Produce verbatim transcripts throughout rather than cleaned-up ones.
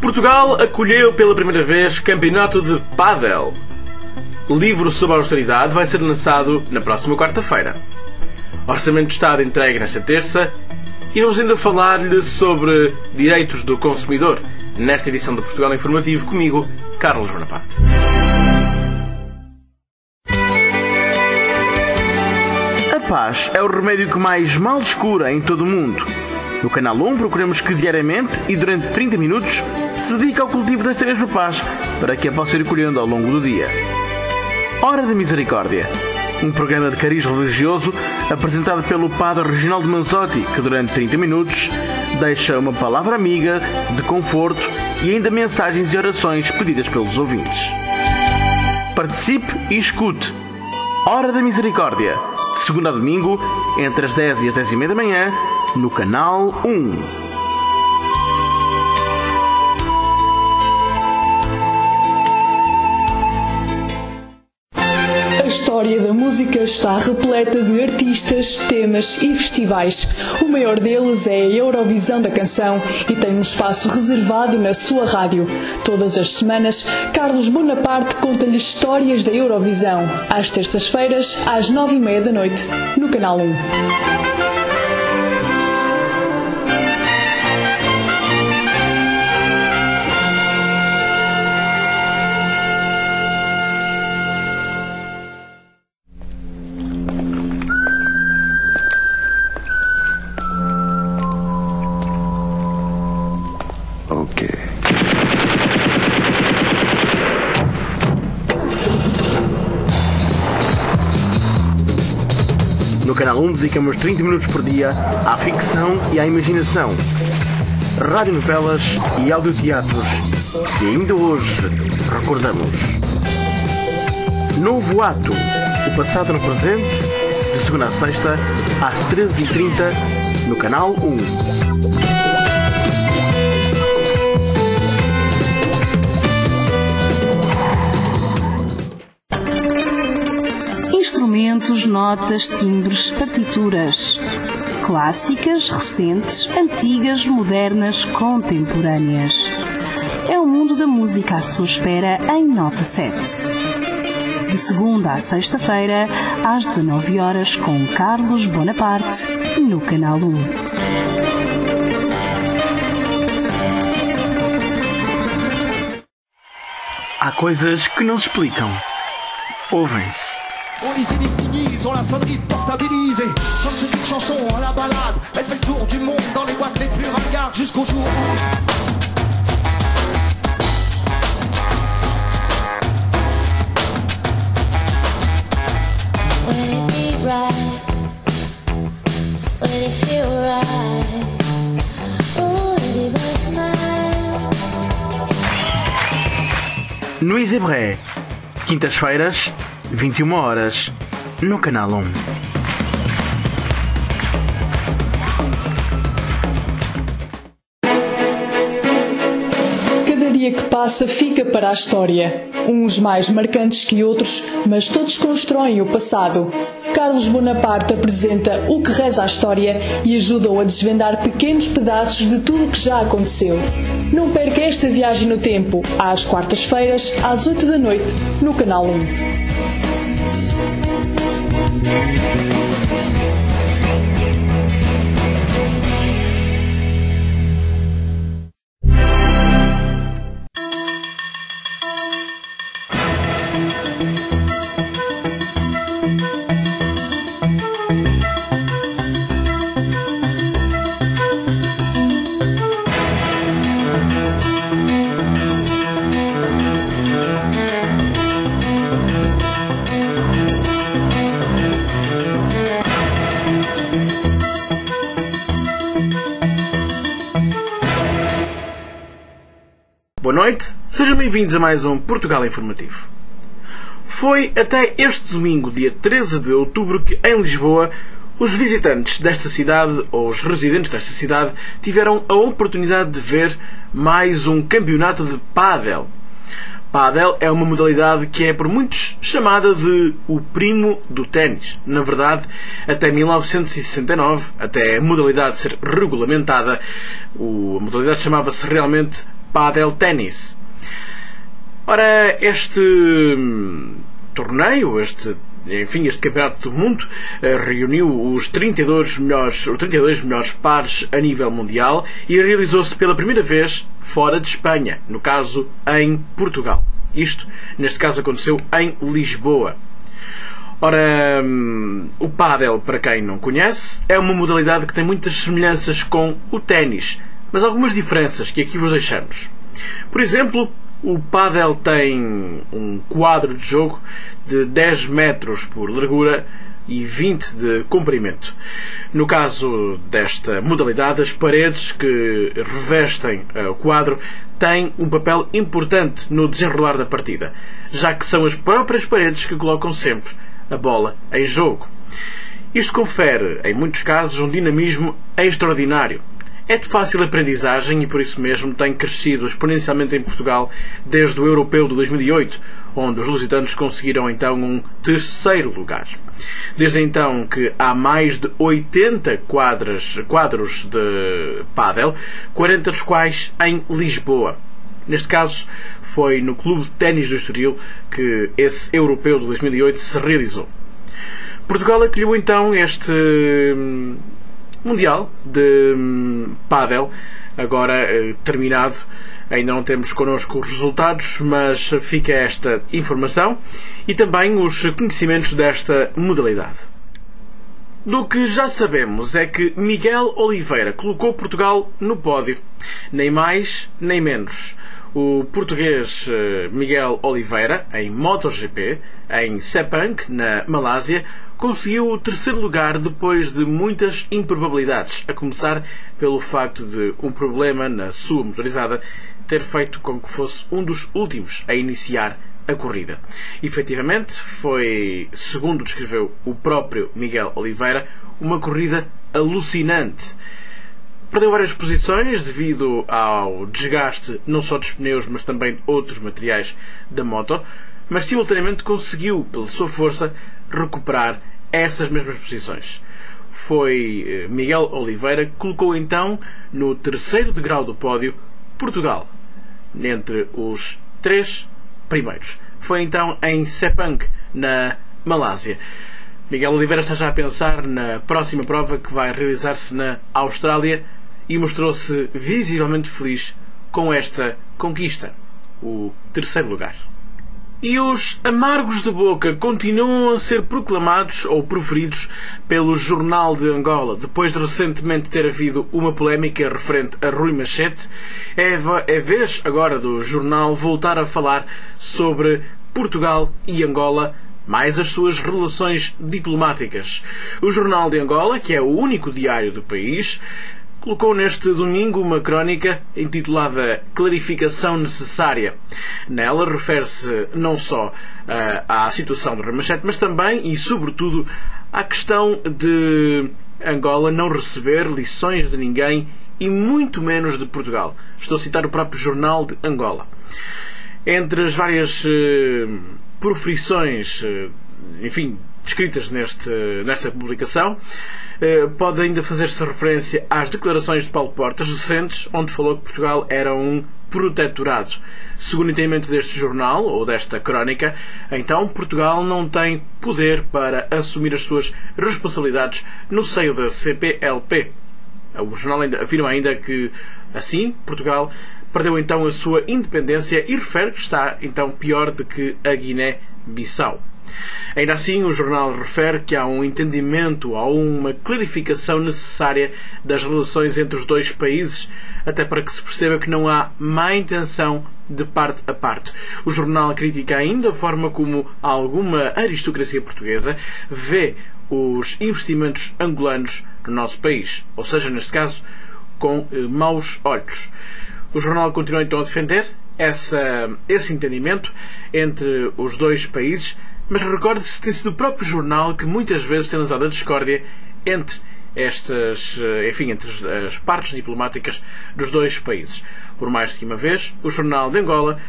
Portugal acolheu pela primeira vez campeonato de pádel. O livro sobre a austeridade vai ser lançado na próxima quarta-feira. Orçamento de Estado entregue nesta terça e vamos ainda falar-lhe sobre direitos do consumidor nesta edição do Portugal Informativo, comigo, Carlos Bonaparte. A paz é o remédio que mais mal descura em todo o mundo. No Canal um procuramos que diariamente e durante trinta minutos se dedique ao cultivo desta mesma paz para que a possa ir colhendo ao longo do dia. Hora da Misericórdia, um programa de cariz religioso apresentado pelo Padre Reginaldo Manzotti, que durante trinta minutos deixa uma palavra amiga, de conforto e ainda mensagens e orações pedidas pelos ouvintes. Participe e escute. Hora da Misericórdia, de segunda a domingo, entre as dez e as dez e meia da manhã, no Canal um. A história da música está repleta de artistas, temas e festivais. O maior deles é a Eurovisão da Canção e tem um espaço reservado na sua rádio. Todas as semanas, Carlos Bonaparte conta-lhe histórias da Eurovisão, às terças-feiras, às nove e meia da noite, no Canal um. No Canal um dedicamos trinta minutos por dia à ficção e à imaginação, radionovelas e audioteatros que ainda hoje recordamos. Novo Ato, o passado no presente, de segunda a sexta, às treze e trinta, no Canal um. Instrumentos, notas, timbres, partituras. Clássicas, recentes, antigas, modernas, contemporâneas. É o mundo da música à sua espera em Nota sete. De segunda à sexta-feira, às dezanove horas, com Carlos Bonaparte, no Canal um. Há coisas que não se explicam. Ouvem-se. On les élistinise, on la sonnerie portabilise. Comme cette petite chanson à la balade, elle fait le tour du monde dans les boîtes les plus ringardes jusqu'au jour où... No Isebré, quintas-feiras, vinte e uma horas, no Canal um. Cada dia que passa fica para a história. Uns mais marcantes que outros, mas todos constroem o passado. Carlos Bonaparte apresenta O que reza a história e ajuda-o a desvendar pequenos pedaços de tudo o que já aconteceu. Não perca esta viagem no tempo, às quartas-feiras, às oito da noite, no Canal um. Boa noite, sejam bem-vindos a mais um Portugal Informativo. Foi até este domingo, dia treze de outubro, que em Lisboa os visitantes desta cidade, ou os residentes desta cidade, tiveram a oportunidade de ver mais um campeonato de pádel. Pádel é uma modalidade que é por muitos chamada de o primo do ténis. Na verdade, até mil novecentos e sessenta e nove, até a modalidade ser regulamentada, a modalidade chamava-se realmente Padel Tennis. Ora, este torneio, este, enfim, este campeonato do mundo, reuniu os trinta e dois melhores, os trinta e dois melhores pares a nível mundial e realizou-se pela primeira vez fora de Espanha, no caso em Portugal. Isto, neste caso, aconteceu em Lisboa. Ora, o pádel, para quem não conhece, é uma modalidade que tem muitas semelhanças com o ténis, mas algumas diferenças que aqui vos deixamos. Por exemplo, o pádel tem um quadro de jogo de dez metros por largura e vinte de comprimento. No caso desta modalidade, as paredes que revestem o quadro têm um papel importante no desenrolar da partida, já que são as próprias paredes que colocam sempre a bola em jogo. Isto confere, em muitos casos, um dinamismo extraordinário. É de fácil aprendizagem e por isso mesmo tem crescido exponencialmente em Portugal desde o Europeu de dois mil e oito, onde os lusitanos conseguiram então um terceiro lugar. Desde então que há mais de oitenta quadras, quadros de pádel, quarenta dos quais em Lisboa. Neste caso, foi no Clube de Ténis do Estoril que esse Europeu de dois mil e oito se realizou. Portugal acolheu então este Mundial de pádel, agora terminado. Ainda não temos connosco os resultados, mas fica esta informação e também os conhecimentos desta modalidade. Do que já sabemos é que Miguel Oliveira colocou Portugal no pódio, nem mais nem menos. O português Miguel Oliveira, em MotoGP, em Sepang, na Malásia, conseguiu o terceiro lugar depois de muitas improbabilidades, a começar pelo facto de um problema na sua motorizada ter feito com que fosse um dos últimos a iniciar a corrida. Efetivamente, foi, segundo descreveu o próprio Miguel Oliveira, uma corrida alucinante. Perdeu várias posições devido ao desgaste não só dos pneus, mas também de outros materiais da moto, mas simultaneamente conseguiu, pela sua força, recuperar essas mesmas posições. Foi Miguel Oliveira que colocou então no terceiro degrau do pódio Portugal, entre os três primeiros. Foi então em Sepang, na Malásia. Miguel Oliveira está já a pensar na próxima prova que vai realizar-se na Austrália e mostrou-se visivelmente feliz com esta conquista, o terceiro lugar. E os amargos de boca continuam a ser proclamados ou proferidos pelo Jornal de Angola. Depois de recentemente ter havido uma polémica referente a Rui Machete, é vez agora do jornal voltar a falar sobre Portugal e Angola, mais as suas relações diplomáticas. O Jornal de Angola, que é o único diário do país, colocou neste domingo uma crónica intitulada Clarificação Necessária. Nela refere-se não só uh, à situação do Rui Machete, mas também e sobretudo à questão de Angola não receber lições de ninguém e muito menos de Portugal. Estou a citar o próprio Jornal de Angola. Entre as várias uh, proferições, uh, enfim, descritas neste, nesta publicação, pode ainda fazer-se referência às declarações de Paulo Portas recentes, onde falou que Portugal era um protetorado. Segundo o entendimento deste jornal, ou desta crónica, então Portugal não tem poder para assumir as suas responsabilidades no seio da C P L P. O jornal ainda, afirma ainda que, assim, Portugal perdeu então a sua independência e refere que está então pior do que a Guiné-Bissau. Ainda assim, o jornal refere que há um entendimento, há uma clarificação necessária das relações entre os dois países, até para que se perceba que não há má intenção de parte a parte. O jornal critica ainda a forma como alguma aristocracia portuguesa vê os investimentos angolanos no nosso país, ou seja, neste caso, com eh, maus olhos. O jornal continua então a defender essa, esse entendimento entre os dois países, mas recorde-se que tem sido o próprio jornal que muitas vezes tem usado a discórdia entre estas, enfim, entre as partes diplomáticas dos dois países. Por mais de uma vez, o Jornal de Angola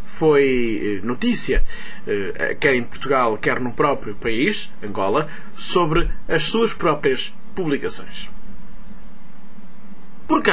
foi notícia, quer em Portugal, quer no próprio país, Angola, sobre as suas próprias publicações. Por cá,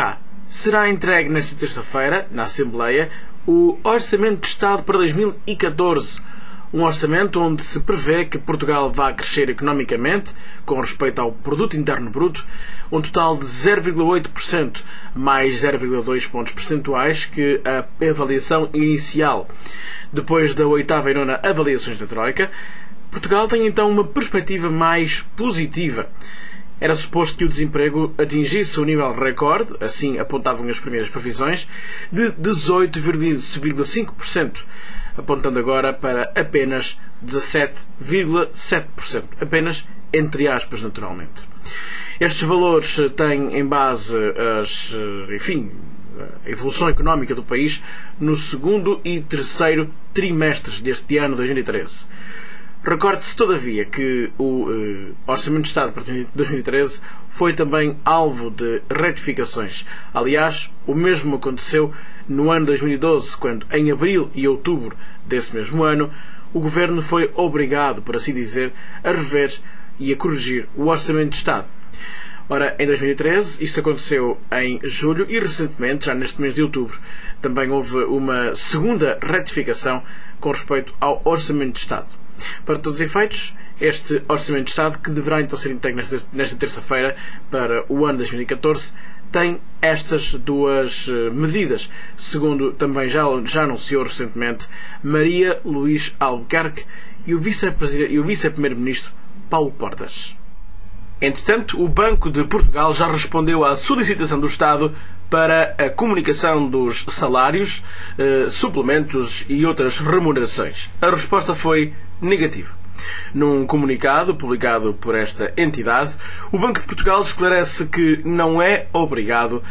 será entregue nesta terça-feira, na Assembleia, o Orçamento de Estado para dois mil e catorze. Um orçamento onde se prevê que Portugal vai crescer economicamente, com respeito ao Produto Interno Bruto, um total de zero vírgula oito por cento, mais zero vírgula dois pontos percentuais que a avaliação inicial. Depois da oitava e nona avaliações da Troika, Portugal tem então uma perspectiva mais positiva. Era suposto que o desemprego atingisse o nível recorde, assim apontavam as primeiras previsões, de dezoito vírgula cinco por cento, apontando agora para apenas dezassete vírgula sete por cento. Apenas entre aspas, naturalmente. Estes valores têm em base as, enfim, a evolução económica do país no segundo e terceiro trimestres deste ano dois mil e treze. Recorde-se, todavia, que o uh, Orçamento de Estado para dois mil e treze foi também alvo de retificações. Aliás, o mesmo aconteceu no ano dois mil e doze, quando, em abril e outubro desse mesmo ano, o Governo foi obrigado, por assim dizer, a rever e a corrigir o Orçamento de Estado. Ora, em dois mil e treze, isto aconteceu em julho e, recentemente, já neste mês de outubro, também houve uma segunda retificação com respeito ao Orçamento de Estado. Para todos os efeitos, este Orçamento de Estado, que deverá então ser entregue nesta, nesta terça-feira para o ano dois mil e catorze, tem estas duas medidas, segundo também já, já anunciou recentemente Maria Luís Albuquerque e o vice-primeiro-ministro Paulo Portas. Entretanto, o Banco de Portugal já respondeu à solicitação do Estado para a comunicação dos salários, eh, suplementos e outras remunerações. A resposta foi negativa. Num comunicado publicado por esta entidade, o Banco de Portugal esclarece que não é obrigado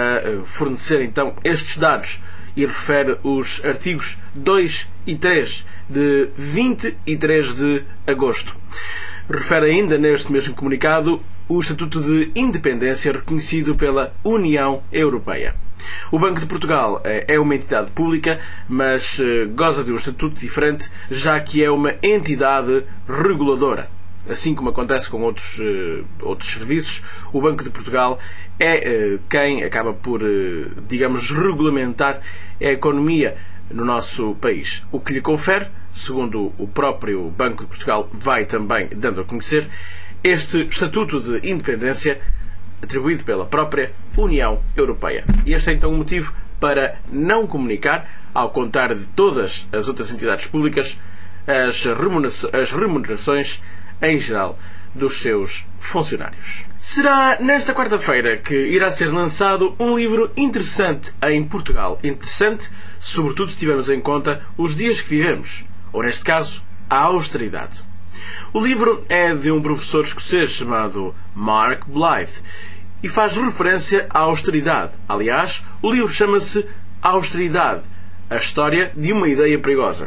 a fornecer então estes dados e refere os artigos dois e três de vinte e três de agosto. Refere ainda neste mesmo comunicado o Estatuto de Independência reconhecido pela União Europeia. O Banco de Portugal é uma entidade pública, mas goza de um estatuto diferente, já que é uma entidade reguladora. Assim como acontece com outros, outros serviços, o Banco de Portugal é quem acaba por, digamos, regulamentar a economia no nosso país. O que lhe confere, segundo o próprio Banco de Portugal vai também dando a conhecer, este Estatuto de Independência atribuído pela própria União Europeia. E este é então o motivo para não comunicar, ao contrário de todas as outras entidades públicas, as remunerações em geral dos seus funcionários. Será nesta quarta-feira que irá ser lançado um livro interessante em Portugal. Interessante, sobretudo se tivermos em conta os dias que vivemos, ou neste caso, a austeridade. O livro é de um professor escocês chamado Mark Blyth e faz referência à austeridade. Aliás, o livro chama-se Austeridade, a história de uma ideia perigosa.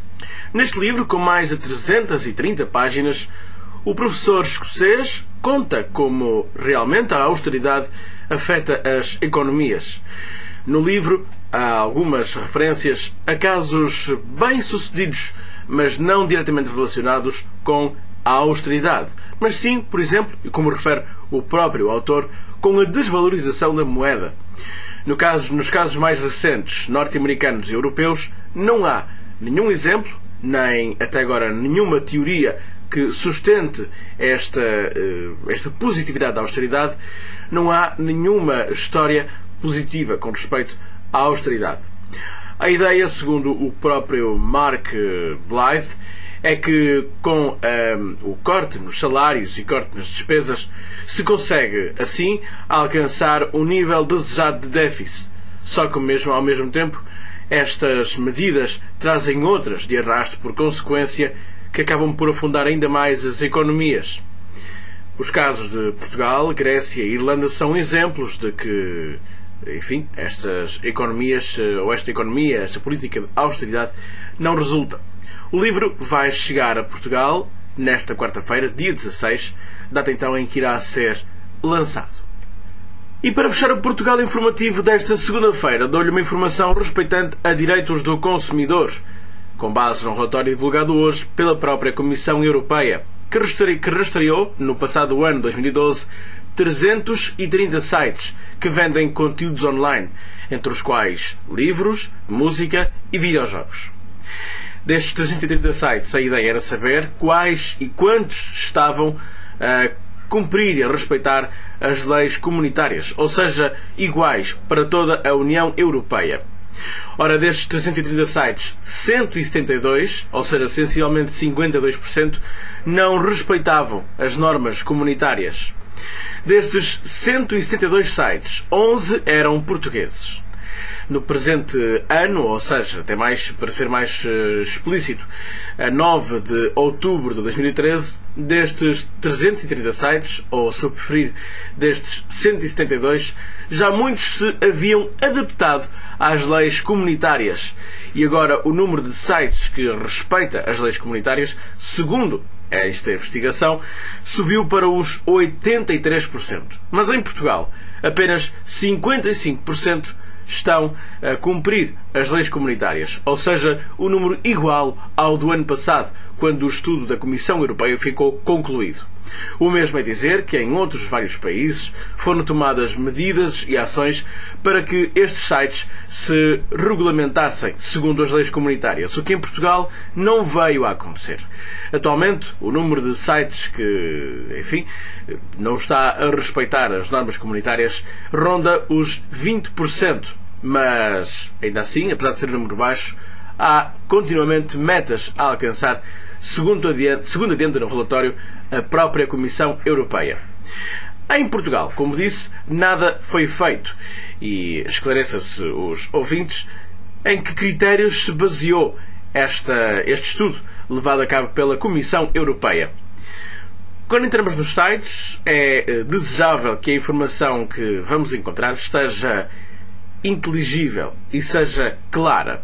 Neste livro, com mais de trezentas e trinta páginas, o professor escocês conta como realmente a austeridade afeta as economias. No livro há algumas referências a casos bem-sucedidos, mas não diretamente relacionados com a austeridade, mas sim, por exemplo, e como refere o próprio autor, com a desvalorização da moeda. No caso, nos casos mais recentes, norte-americanos e europeus, não há nenhum exemplo, nem até agora nenhuma teoria que sustente esta, esta positividade da austeridade. Não há nenhuma história positiva com respeito à austeridade. A ideia, segundo o próprio Mark Blyth, é que com um, o corte nos salários e corte nas despesas se consegue, assim, alcançar um nível desejado de déficit. Só que mesmo ao mesmo tempo estas medidas trazem outras de arrasto por consequência que acabam por afundar ainda mais as economias. Os casos de Portugal, Grécia e Irlanda são exemplos de que, enfim, estas economias, ou esta economia, esta política de austeridade, não resulta. O livro vai chegar a Portugal nesta quarta-feira, dia dezasseis, data então em que irá ser lançado. E para fechar o Portugal informativo desta segunda-feira, dou-lhe uma informação respeitante a direitos do consumidor, com base num relatório divulgado hoje pela própria Comissão Europeia, que rastreou, no passado ano dois mil e doze, trezentos e trinta sites que vendem conteúdos online, entre os quais livros, música e videojogos. Destes trezentos e trinta sites, a ideia era saber quais e quantos estavam a cumprir e a respeitar as leis comunitárias, ou seja, iguais para toda a União Europeia. Ora, destes trezentos e trinta sites, cento e setenta e dois, ou seja, essencialmente cinquenta e dois por cento, não respeitavam as normas comunitárias. Destes cento e setenta e dois sites, onze eram portugueses. No presente ano, ou seja, até mais, para ser mais uh, explícito, a nove de outubro de dois mil e treze, destes trezentos e trinta sites, ou se eu preferir, destes cento e setenta e dois, já muitos se haviam adaptado às leis comunitárias. E agora o número de sites que respeita as leis comunitárias, segundo esta investigação, subiu para os oitenta e três por cento. Mas em Portugal, apenas cinquenta e cinco por cento estão a cumprir as leis comunitárias, ou seja, o número igual ao do ano passado, quando o estudo da Comissão Europeia ficou concluído. O mesmo é dizer que em outros vários países foram tomadas medidas e ações para que estes sites se regulamentassem segundo as leis comunitárias, o que em Portugal não veio a acontecer. Atualmente, o número de sites que, enfim, não está a respeitar as normas comunitárias ronda os vinte por cento, mas, ainda assim, apesar de ser um número baixo, há continuamente metas a alcançar, segundo adianta, segundo adianta no relatório a própria Comissão Europeia. Em Portugal, como disse, nada foi feito. E esclareça-se os ouvintes em que critérios se baseou esta, este estudo levado a cabo pela Comissão Europeia. Quando entramos nos sites, é desejável que a informação que vamos encontrar esteja inteligível e seja clara.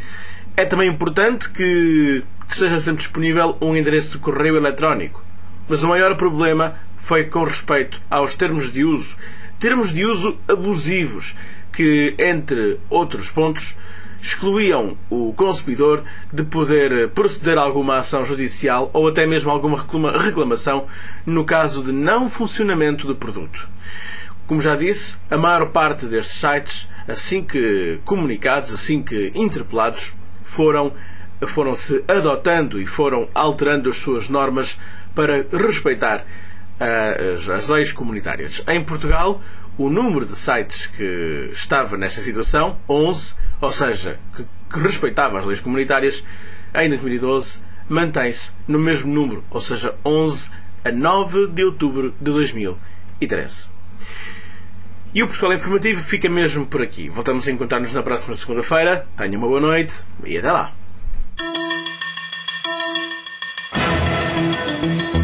É também importante que, que esteja sempre disponível um endereço de correio eletrónico. Mas o maior problema foi com respeito aos termos de uso. Termos de uso abusivos que, entre outros pontos, excluíam o consumidor de poder proceder a alguma ação judicial ou até mesmo alguma reclamação no caso de não funcionamento do produto. Como já disse, a maior parte destes sites, assim que comunicados, assim que interpelados, foram, foram-se adotando e foram alterando as suas normas para respeitar uh, as, as leis comunitárias. Em Portugal, o número de sites que estava nesta situação, onze, ou seja, que, que respeitava as leis comunitárias, em dois mil e doze, mantém-se no mesmo número, ou seja, onze a nove de outubro de dois mil e treze. E o Portugal Informativo fica mesmo por aqui. Voltamos a encontrar-nos na próxima segunda-feira. Tenha uma boa noite e até lá.